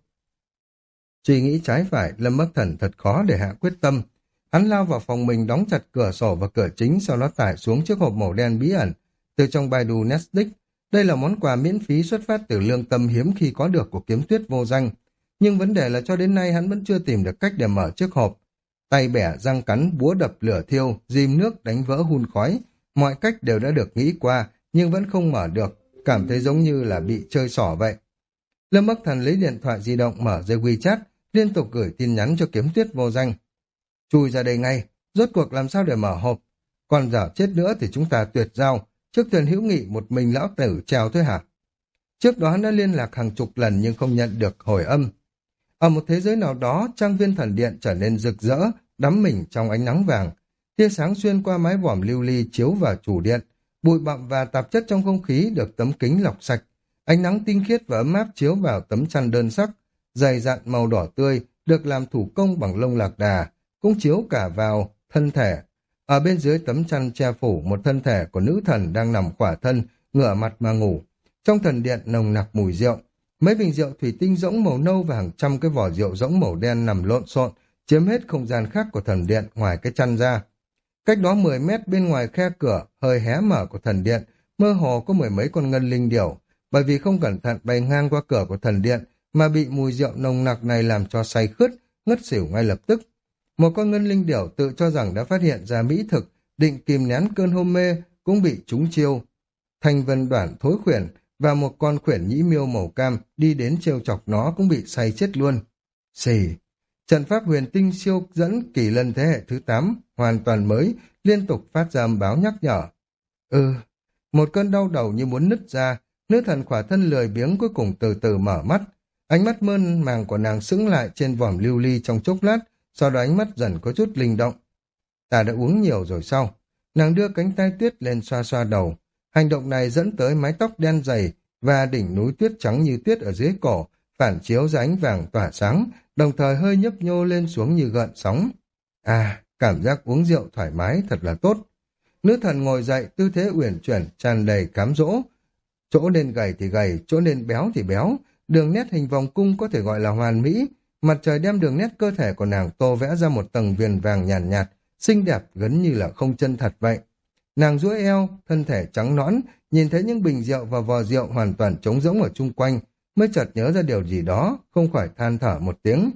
Suy nghĩ trái phải, Lâm Bắc Thần thật khó để hạ quyết tâm. Hắn lao vào phòng mình đóng chặt cửa sổ và cửa chính, sau đó tải xuống chiếc hộp màu đen bí ẩn từ trong Baidu Netflix. Đây là món quà miễn phí xuất phát từ lương tâm hiếm khi có được của kiếm tuyết vô danh. Nhưng vấn đề là cho đến nay hắn vẫn chưa tìm được cách để mở chiếc hộp. Tay bẻ, răng cắn, búa đập lửa thiêu, dim nước, đánh vỡ hun khói. Mọi cách đều đã được nghĩ qua, nhưng vẫn không mở được, cảm thấy giống như là bị chơi xỏ vậy. Lâm Bắc Thần lấy điện thoại di động mở dây WeChat, liên tục gửi tin nhắn cho kiếm tuyết vô danh. Chui ra đây ngay, rốt cuộc làm sao để mở hộp? Còn dở chết nữa thì chúng ta tuyệt giao, trước thuyền hữu nghị một mình lão tử trèo thôi hả? Trước đó hắn đã liên lạc hàng chục lần nhưng không nhận được hồi âm. Ở một thế giới nào đó, trang viên thần điện trở nên rực rỡ, đắm mình trong ánh nắng vàng. Tia sáng xuyên qua mái vòm lưu ly chiếu vào chủ điện, bụi bặm và tạp chất trong không khí được tấm kính lọc sạch. Ánh nắng tinh khiết và ấm áp chiếu vào tấm chăn đơn sắc, dày dặn màu đỏ tươi, được làm thủ công bằng lông lạc đà, cũng chiếu cả vào thân thể. Ở bên dưới tấm chăn che phủ một thân thể của nữ thần đang nằm khỏa thân, ngửa mặt mà ngủ. Trong thần điện nồng nặc mùi rượu, mấy bình rượu thủy tinh rỗng màu nâu và hàng trăm cái vỏ rượu rỗng màu đen nằm lộn xộn, chiếm hết không gian khác của thần điện ngoài cái chăn ra. Cách đó mười mét bên ngoài khe cửa hơi hé mở của thần điện, mơ hồ có mười mấy con ngân linh điểu, bởi vì không cẩn thận bay ngang qua cửa của thần điện mà bị mùi rượu nồng nặc này làm cho say khướt, ngất xỉu ngay lập tức. Một con ngân linh điểu tự cho rằng đã phát hiện ra mỹ thực, định kìm nén cơn hôn mê, cũng bị trúng chiêu. Thanh vân đoản thối khuyển và một con khuyển nhĩ miêu màu cam đi đến trêu chọc nó cũng bị say chết luôn. Xì! Trận pháp huyền tinh siêu dẫn kỳ lân thế hệ thứ tám, hoàn toàn mới, liên tục phát ra âm báo nhắc nhở. Ừ, một cơn đau đầu như muốn nứt ra, nữ thần khỏa thân lười biếng cuối cùng từ từ mở mắt. Ánh mắt mơn màng của nàng sững lại trên vòm lưu ly trong chốc lát, sau đó ánh mắt dần có chút linh động. Ta đã uống nhiều rồi sao? Nàng đưa cánh tay tuyết lên xoa xoa đầu. Hành động này dẫn tới mái tóc đen dày và đỉnh núi tuyết trắng như tuyết ở dưới cổ, phản chiếu ra ánh vàng tỏa sáng, đồng thời hơi nhấp nhô lên xuống như gợn sóng. À, cảm giác uống rượu thoải mái thật là tốt. Nữ thần ngồi dậy, tư thế uyển chuyển, tràn đầy cám dỗ. Chỗ nên gầy thì gầy, chỗ nên béo thì béo, đường nét hình vòng cung có thể gọi là hoàn mỹ. Mặt trời đem đường nét cơ thể của nàng tô vẽ ra một tầng viền vàng nhàn nhạt, nhạt, xinh đẹp gần như là không chân thật vậy. Nàng duỗi eo, thân thể trắng nõn, nhìn thấy những bình rượu và vò rượu hoàn toàn trống rỗng ở chung quanh, mới chợt nhớ ra điều gì đó, không khỏi than thở một tiếng.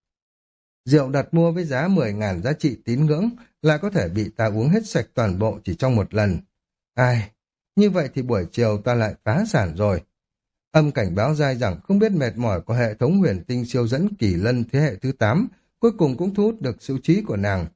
Rượu đặt mua với giá mười ngàn giá trị tín ngưỡng, lại có thể bị ta uống hết sạch toàn bộ chỉ trong một lần. Ai, như vậy thì buổi chiều ta lại phá sản rồi. Âm cảnh báo dai rằng không biết mệt mỏi của hệ thống huyền tinh siêu dẫn kỳ lân thế hệ thứ tám, cuối cùng cũng thu hút được sự chú ý của nàng.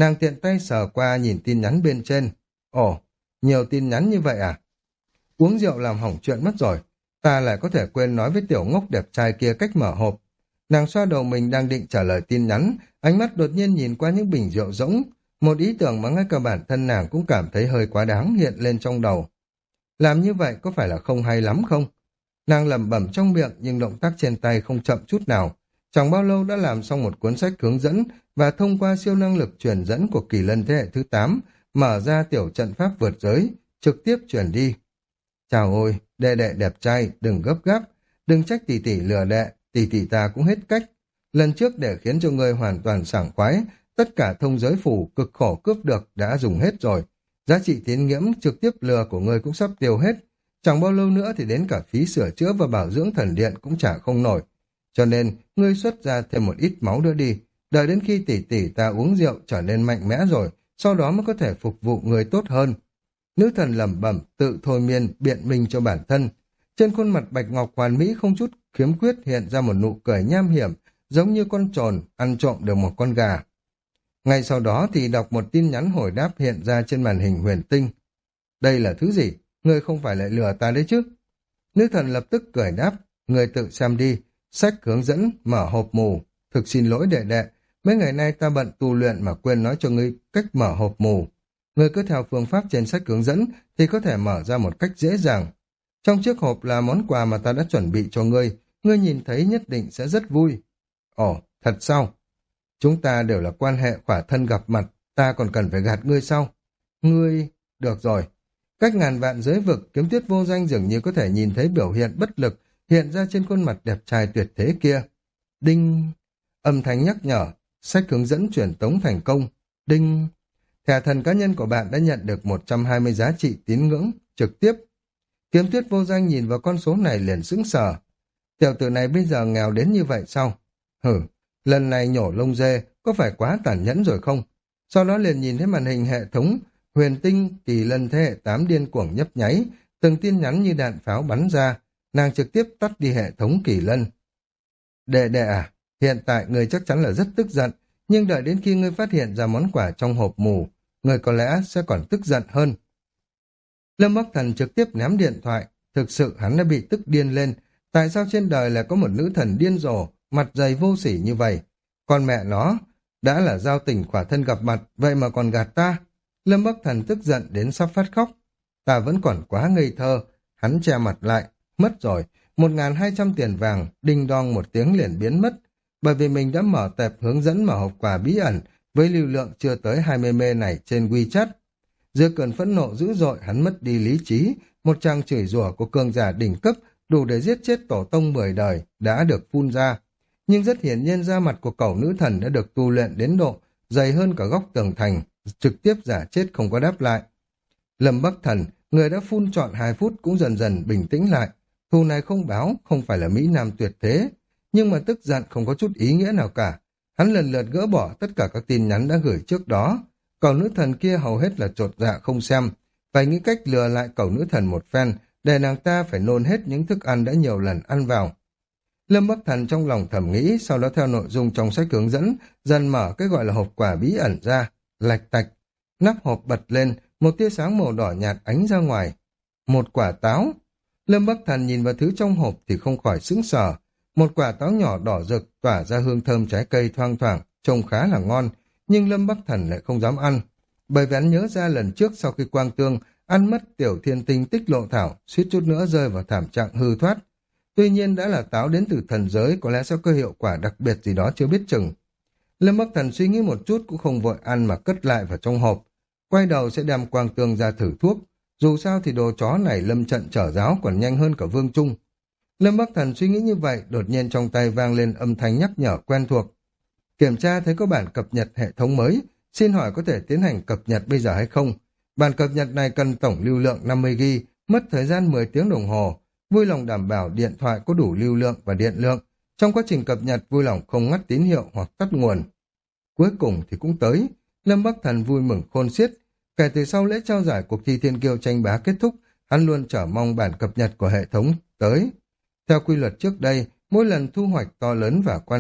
Nàng tiện tay sờ qua nhìn tin nhắn bên trên. Ồ, nhiều tin nhắn như vậy à? Uống rượu làm hỏng chuyện mất rồi. Ta lại có thể quên nói với tiểu ngốc đẹp trai kia cách mở hộp. Nàng xoa đầu mình đang định trả lời tin nhắn, ánh mắt đột nhiên nhìn qua những bình rượu rỗng. Một ý tưởng mà ngay cả bản thân nàng cũng cảm thấy hơi quá đáng hiện lên trong đầu. Làm như vậy có phải là không hay lắm không? Nàng lẩm bẩm trong miệng nhưng động tác trên tay không chậm chút nào. Chẳng bao lâu đã làm xong một cuốn sách hướng dẫn và thông qua siêu năng lực truyền dẫn của kỳ lân thế hệ thứ tám, mở ra tiểu trận pháp vượt giới, trực tiếp truyền đi. Chào ôi, đệ đệ đẹp trai, đừng gấp gáp, đừng trách tỷ tỷ lừa đệ, tỷ tỷ ta cũng hết cách. Lần trước để khiến cho ngươi hoàn toàn sảng khoái, tất cả thông giới phủ cực khổ cướp được đã dùng hết rồi. Giá trị tín ngưỡng trực tiếp lừa của ngươi cũng sắp tiêu hết. Chẳng bao lâu nữa thì đến cả phí sửa chữa và bảo dưỡng thần điện cũng trả không nổi. Cho nên, ngươi xuất ra thêm một ít máu nữa đi, đợi đến khi tỷ tỷ ta uống rượu trở nên mạnh mẽ rồi, sau đó mới có thể phục vụ người tốt hơn. Nữ thần lẩm bẩm, tự thôi miên, biện minh cho bản thân. Trên khuôn mặt bạch ngọc hoàn mỹ không chút khiếm khuyết hiện ra một nụ cười nham hiểm, giống như con trồn ăn trộm được một con gà. Ngay sau đó thì đọc một tin nhắn hồi đáp hiện ra trên màn hình huyền tinh. Đây là thứ gì? Ngươi không phải lại lừa ta đấy chứ? Nữ thần lập tức cười đáp, ngươi tự xem đi, sách hướng dẫn, mở hộp mù. Thực xin lỗi đệ đệ, mấy ngày nay ta bận tu luyện mà quên nói cho ngươi cách mở hộp mù. Ngươi cứ theo phương pháp trên sách hướng dẫn thì có thể mở ra một cách dễ dàng. Trong chiếc hộp là món quà mà ta đã chuẩn bị cho ngươi, ngươi nhìn thấy nhất định sẽ rất vui. Ồ, thật sao? Chúng ta đều là quan hệ khỏa thân gặp mặt, ta còn cần phải gạt ngươi sao? Ngươi... Được rồi. Cách ngàn vạn giới vực, Kiếm Tuyết vô danh dường như có thể nhìn thấy biểu hiện bất lực hiện ra trên khuôn mặt đẹp trai tuyệt thế kia. Đinh... Âm thanh nhắc nhở, sách hướng dẫn truyền tống thành công. Đinh... Thẻ thần cá nhân của bạn đã nhận được một trăm hai mươi giá trị tín ngưỡng, trực tiếp. Kiếm Tuyết vô danh nhìn vào con số này liền sững sờ. Tiểu tử này bây giờ nghèo đến như vậy sao? Hử, lần này nhổ lông dê có phải quá tàn nhẫn rồi không? Sau đó liền nhìn thấy màn hình hệ thống huyền tinh kỳ lân thế hệ tám điên cuồng nhấp nháy, từng tin nhắn như đạn pháo bắn ra, nàng trực tiếp tắt đi hệ thống kỳ lân. Đệ đệ à, hiện tại người chắc chắn là rất tức giận, nhưng đợi đến khi ngươi phát hiện ra món quà trong hộp mù, người có lẽ sẽ còn tức giận hơn. Lâm Bắc Thần trực tiếp ném điện thoại, thực sự hắn đã bị tức điên lên, tại sao trên đời lại có một nữ thần điên rồ, mặt dày vô sỉ như vậy? Con mẹ nó, đã là giao tình khỏa thân gặp mặt, vậy mà còn gạt ta. Lâm Bắc Thần tức giận đến sắp phát khóc. Ta vẫn còn quá ngây thơ, hắn che mặt lại, mất rồi, một ngàn hai trăm tiền vàng, đinh đong một tiếng liền biến mất, bởi vì mình đã mở tệp hướng dẫn mở hộp quà bí ẩn với lưu lượng chưa tới hai mươi mê này trên WeChat. Giữa cơn phẫn nộ dữ dội hắn mất đi lý trí, một tràng chửi rủa của cường giả đỉnh cấp đủ để giết chết tổ tông mười đời đã được phun ra. Nhưng rất hiển nhiên da mặt của cẩu nữ thần đã được tu luyện đến độ dày hơn cả góc tường thành, trực tiếp giả chết không có đáp lại. Lâm Bắc Thần, người đã phun trọn hai phút cũng dần dần bình tĩnh lại. Thù này không báo, không phải là Mỹ Nam tuyệt thế, nhưng mà tức giận không có chút ý nghĩa nào cả. Hắn lần lượt gỡ bỏ tất cả các tin nhắn đã gửi trước đó. Cẩu nữ thần kia hầu hết là chột dạ không xem, phải nghĩ cách lừa lại cẩu nữ thần một phen, để nàng ta phải nôn hết những thức ăn đã nhiều lần ăn vào. Lâm Bắc Thần trong lòng thầm nghĩ, sau đó theo nội dung trong sách hướng dẫn, dần mở cái gọi là hộp quà bí ẩn ra, lạch tạch. Nắp hộp bật lên, một tia sáng màu đỏ nhạt ánh ra ngoài. Một quả táo. Lâm Bắc Thần nhìn vào thứ trong hộp thì không khỏi sững sờ. Một quả táo nhỏ đỏ rực tỏa ra hương thơm trái cây thoang thoảng, trông khá là ngon, nhưng Lâm Bắc Thần lại không dám ăn. Bởi vì hắn nhớ ra lần trước sau khi Quang Tương ăn mất tiểu thiên tinh tích lộ thảo, suýt chút nữa rơi vào thảm trạng hư thoát. Tuy nhiên đã là táo đến từ thần giới, có lẽ sẽ có hiệu quả đặc biệt gì đó chưa biết chừng. Lâm Bắc Thần suy nghĩ một chút cũng không vội ăn mà cất lại vào trong hộp. Quay đầu sẽ đem Quang Tương ra thử thuốc. Dù sao thì đồ chó này lâm trận trở giáo còn nhanh hơn cả Vương Trung. Lâm Bắc Thần suy nghĩ như vậy, đột nhiên trong tay vang lên âm thanh nhắc nhở quen thuộc. Kiểm tra thấy có bản cập nhật hệ thống mới, xin hỏi có thể tiến hành cập nhật bây giờ hay không? Bản cập nhật này cần tổng lưu lượng năm mươi gi-ga-bai, mất thời gian mười tiếng đồng hồ. Vui lòng đảm bảo điện thoại có đủ lưu lượng và điện lượng. Trong quá trình cập nhật vui lòng không ngắt tín hiệu hoặc tắt nguồn. Cuối cùng thì cũng tới. Lâm Bắc Thần vui mừng khôn xiết. Kể từ sau lễ trao giải cuộc thi thiên kiêu tranh bá kết thúc, hắn luôn chờ mong bản cập nhật của hệ thống tới. Theo quy luật trước đây, mỗi lần thu hoạch to lớn và quan trọng,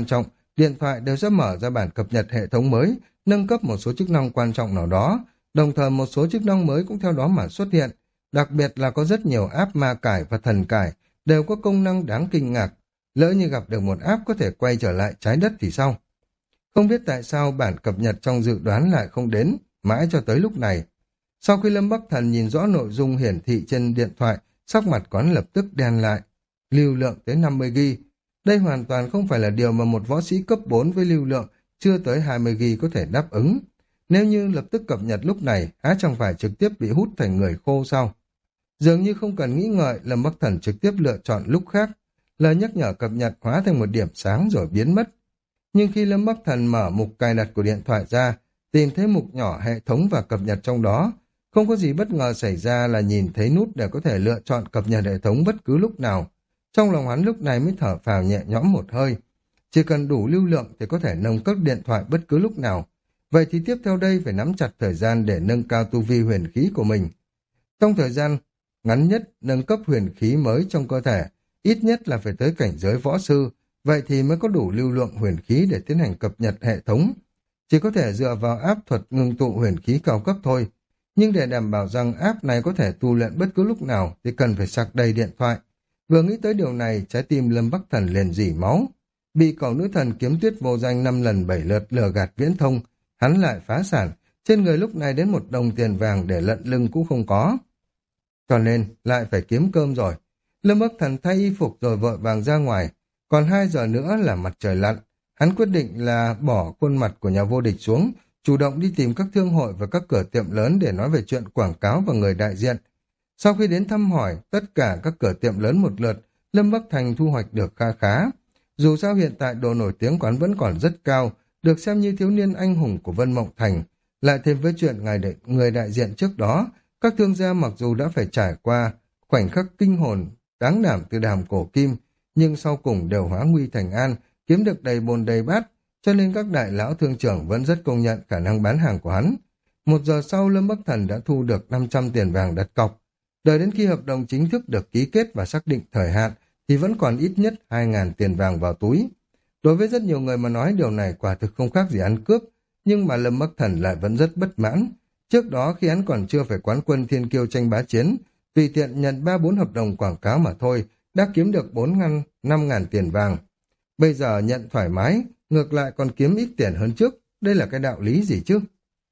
điện thoại đều sẽ mở ra bản cập nhật hệ thống mới, nâng cấp một số chức năng quan trọng nào đó, đồng thời một số chức năng mới cũng theo đó mà xuất hiện, đặc biệt là có rất nhiều app ma cải và thần cải, đều có công năng đáng kinh ngạc. Lỡ như gặp được một app có thể quay trở lại trái đất thì sao? Không biết tại sao bản cập nhật trong dự đoán lại không đến, mãi cho tới lúc này. Sau khi Lâm Bắc Thần nhìn rõ nội dung hiển thị trên điện thoại, sắc mặt quán lập tức đen lại. Lưu lượng tới năm mươi gi-ga-bai. Đây hoàn toàn không phải là điều mà một võ sĩ cấp bốn với lưu lượng chưa tới hai mươi gi-ga-bai có thể đáp ứng. Nếu như lập tức cập nhật lúc này, há chẳng phải trực tiếp bị hút thành người khô sao? Dường như không cần nghĩ ngợi, Lâm Bắc Thần trực tiếp lựa chọn lúc khác. Lời nhắc nhở cập nhật hóa thành một điểm sáng rồi biến mất. Nhưng khi Lâm Bắc Thần mở mục cài đặt của điện thoại ra, tìm thấy mục nhỏ hệ thống và cập nhật trong đó, không có gì bất ngờ xảy ra là nhìn thấy nút để có thể lựa chọn cập nhật hệ thống bất cứ lúc nào. Trong lòng hắn lúc này mới thở phào nhẹ nhõm một hơi. Chỉ cần đủ lưu lượng thì có thể nâng cấp điện thoại bất cứ lúc nào. Vậy thì tiếp theo đây phải nắm chặt thời gian để nâng cao tu vi huyền khí của mình. Trong thời gian ngắn nhất nâng cấp huyền khí mới trong cơ thể, ít nhất là phải tới cảnh giới võ sư, vậy thì mới có đủ lưu lượng huyền khí để tiến hành cập nhật hệ thống. Chỉ có thể dựa vào áp thuật ngưng tụ huyền khí cao cấp thôi. Nhưng để đảm bảo rằng áp này có thể tu luyện bất cứ lúc nào thì cần phải sạc đầy điện thoại. Vừa nghĩ tới điều này, trái tim Lâm Bắc Thần liền rỉ máu. Bị cậu nữ thần kiếm tuyết vô danh năm lần bảy lượt lừa gạt viễn thông, hắn lại phá sản, trên người lúc này đến một đồng tiền vàng để lận lưng cũng không có. Cho nên lại phải kiếm cơm rồi. Lâm Bắc Thần thay y phục rồi vội vàng ra ngoài, còn hai giờ nữa là mặt trời lặn. Hắn quyết định là bỏ khuôn mặt của nhà vô địch xuống, chủ động đi tìm các thương hội và các cửa tiệm lớn để nói về chuyện quảng cáo và người đại diện. Sau khi đến thăm hỏi tất cả các cửa tiệm lớn một lượt, Lâm Bắc Thành thu hoạch được kha khá. Dù sao hiện tại độ nổi tiếng quán vẫn còn rất cao, được xem như thiếu niên anh hùng của Vân Mộng Thành. Lại thêm với chuyện ngài đệ, người đại diện trước đó, các thương gia mặc dù đã phải trải qua khoảnh khắc kinh hồn, đáng đảm từ đàm cổ kim, nhưng sau cùng đều hóa nguy thành an, kiếm được đầy bồn đầy bát, cho nên các đại lão thương trưởng vẫn rất công nhận khả năng bán hàng của hắn. Một giờ sau, Lâm Bắc Thần đã thu được năm trăm tiền vàng đặt cọc. Đợi đến khi hợp đồng chính thức được ký kết và xác định thời hạn, thì vẫn còn ít nhất hai nghìn tiền vàng vào túi. Đối với rất nhiều người mà nói điều này quả thực không khác gì ăn cướp, nhưng mà Lâm Bắc Thần lại vẫn rất bất mãn. Trước đó khi hắn còn chưa phải quán quân thiên kiêu tranh bá chiến, tùy tiện nhận ba bốn hợp đồng quảng cáo mà thôi, đã kiếm được bốn ngàn, năm ngàn tiền vàng. Bây giờ nhận thoải mái, ngược lại còn kiếm ít tiền hơn trước, đây là cái đạo lý gì chứ?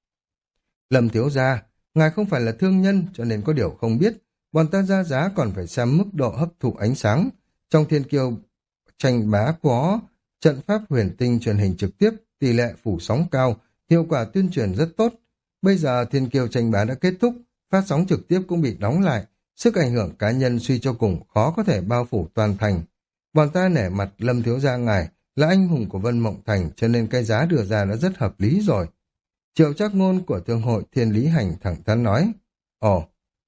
Lâm thiếu gia, ngài không phải là thương nhân cho nên có điều không biết, bọn ta ra giá còn phải xem mức độ hấp thụ ánh sáng. Trong thiên kiêu tranh bá có trận pháp huyền tinh truyền hình trực tiếp, tỷ lệ phủ sóng cao, hiệu quả tuyên truyền rất tốt. Bây giờ thiên kiêu tranh bá đã kết thúc, phát sóng trực tiếp cũng bị đóng lại, sức ảnh hưởng cá nhân suy cho cùng khó có thể bao phủ toàn thành. Bọn ta nể mặt Lâm thiếu gia ngài là anh hùng của Vân Mộng Thành cho nên cái giá đưa ra đã rất hợp lý rồi. Triệu Trác Ngôn của thương hội Thiên Lý Hành thẳng thắn nói, ồ,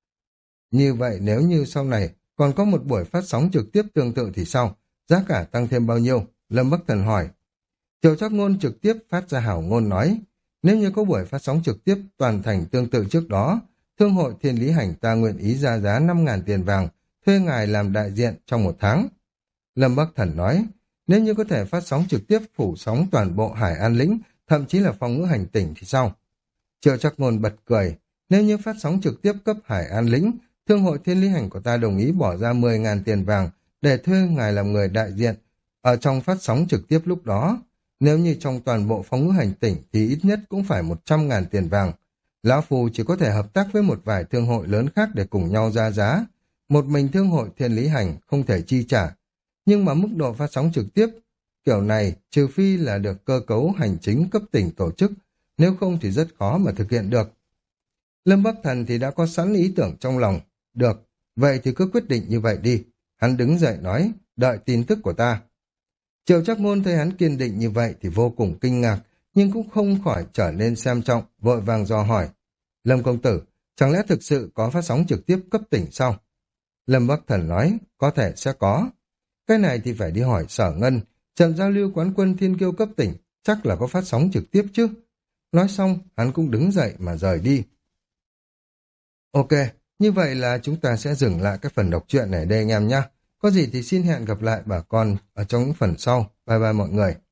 như vậy nếu như sau này còn có một buổi phát sóng trực tiếp tương tự thì sao? Giá cả tăng thêm bao nhiêu? Lâm Bắc Thần hỏi. Triệu Trác Ngôn trực tiếp phát ra hảo ngôn nói, nếu như có buổi phát sóng trực tiếp toàn thành tương tự trước đó, thương hội Thiên Lý Hành ta nguyện ý ra giá năm ngàn tiền vàng, thuê ngài làm đại diện trong một tháng. Lâm Bắc Thần nói, nếu như có thể phát sóng trực tiếp phủ sóng toàn bộ Hải An Lĩnh, thậm chí là phong ngữ hành tỉnh thì sao? Triệu Trác Ngôn bật cười, nếu như phát sóng trực tiếp cấp Hải An Lĩnh, thương hội Thiên Lý Hành của ta đồng ý bỏ ra mười ngàn tiền vàng để thuê ngài làm người đại diện ở trong phát sóng trực tiếp lúc đó. Nếu như trong toàn bộ phong ngữ hành tỉnh thì ít nhất cũng phải một trăm ngàn tiền vàng. Lão Phu chỉ có thể hợp tác với một vài thương hội lớn khác để cùng nhau ra giá. Một mình thương hội Thiên Lý Hành không thể chi trả. Nhưng mà mức độ phát sóng trực tiếp kiểu này trừ phi là được cơ cấu hành chính cấp tỉnh tổ chức, nếu không thì rất khó mà thực hiện được. Lâm Bắc Thần thì đã có sẵn ý tưởng trong lòng. Được, vậy thì cứ quyết định như vậy đi. Hắn đứng dậy nói, đợi tin tức của ta. Triệu Trác Ngôn thấy hắn kiên định như vậy thì vô cùng kinh ngạc, nhưng cũng không khỏi trở nên xem trọng, vội vàng dò hỏi. Lâm công tử, chẳng lẽ thực sự có phát sóng trực tiếp cấp tỉnh sao? Lâm Bắc Thần nói, có thể sẽ có. Cái này thì phải đi hỏi Sở Ngân, trận giao lưu quán quân thiên kiêu cấp tỉnh, chắc là có phát sóng trực tiếp chứ. Nói xong, hắn cũng đứng dậy mà rời đi. Ok, như vậy là chúng ta sẽ dừng lại cái phần đọc truyện này đây anh em nhé. Có gì thì xin hẹn gặp lại bà con ở trong những phần sau. Bye bye mọi người.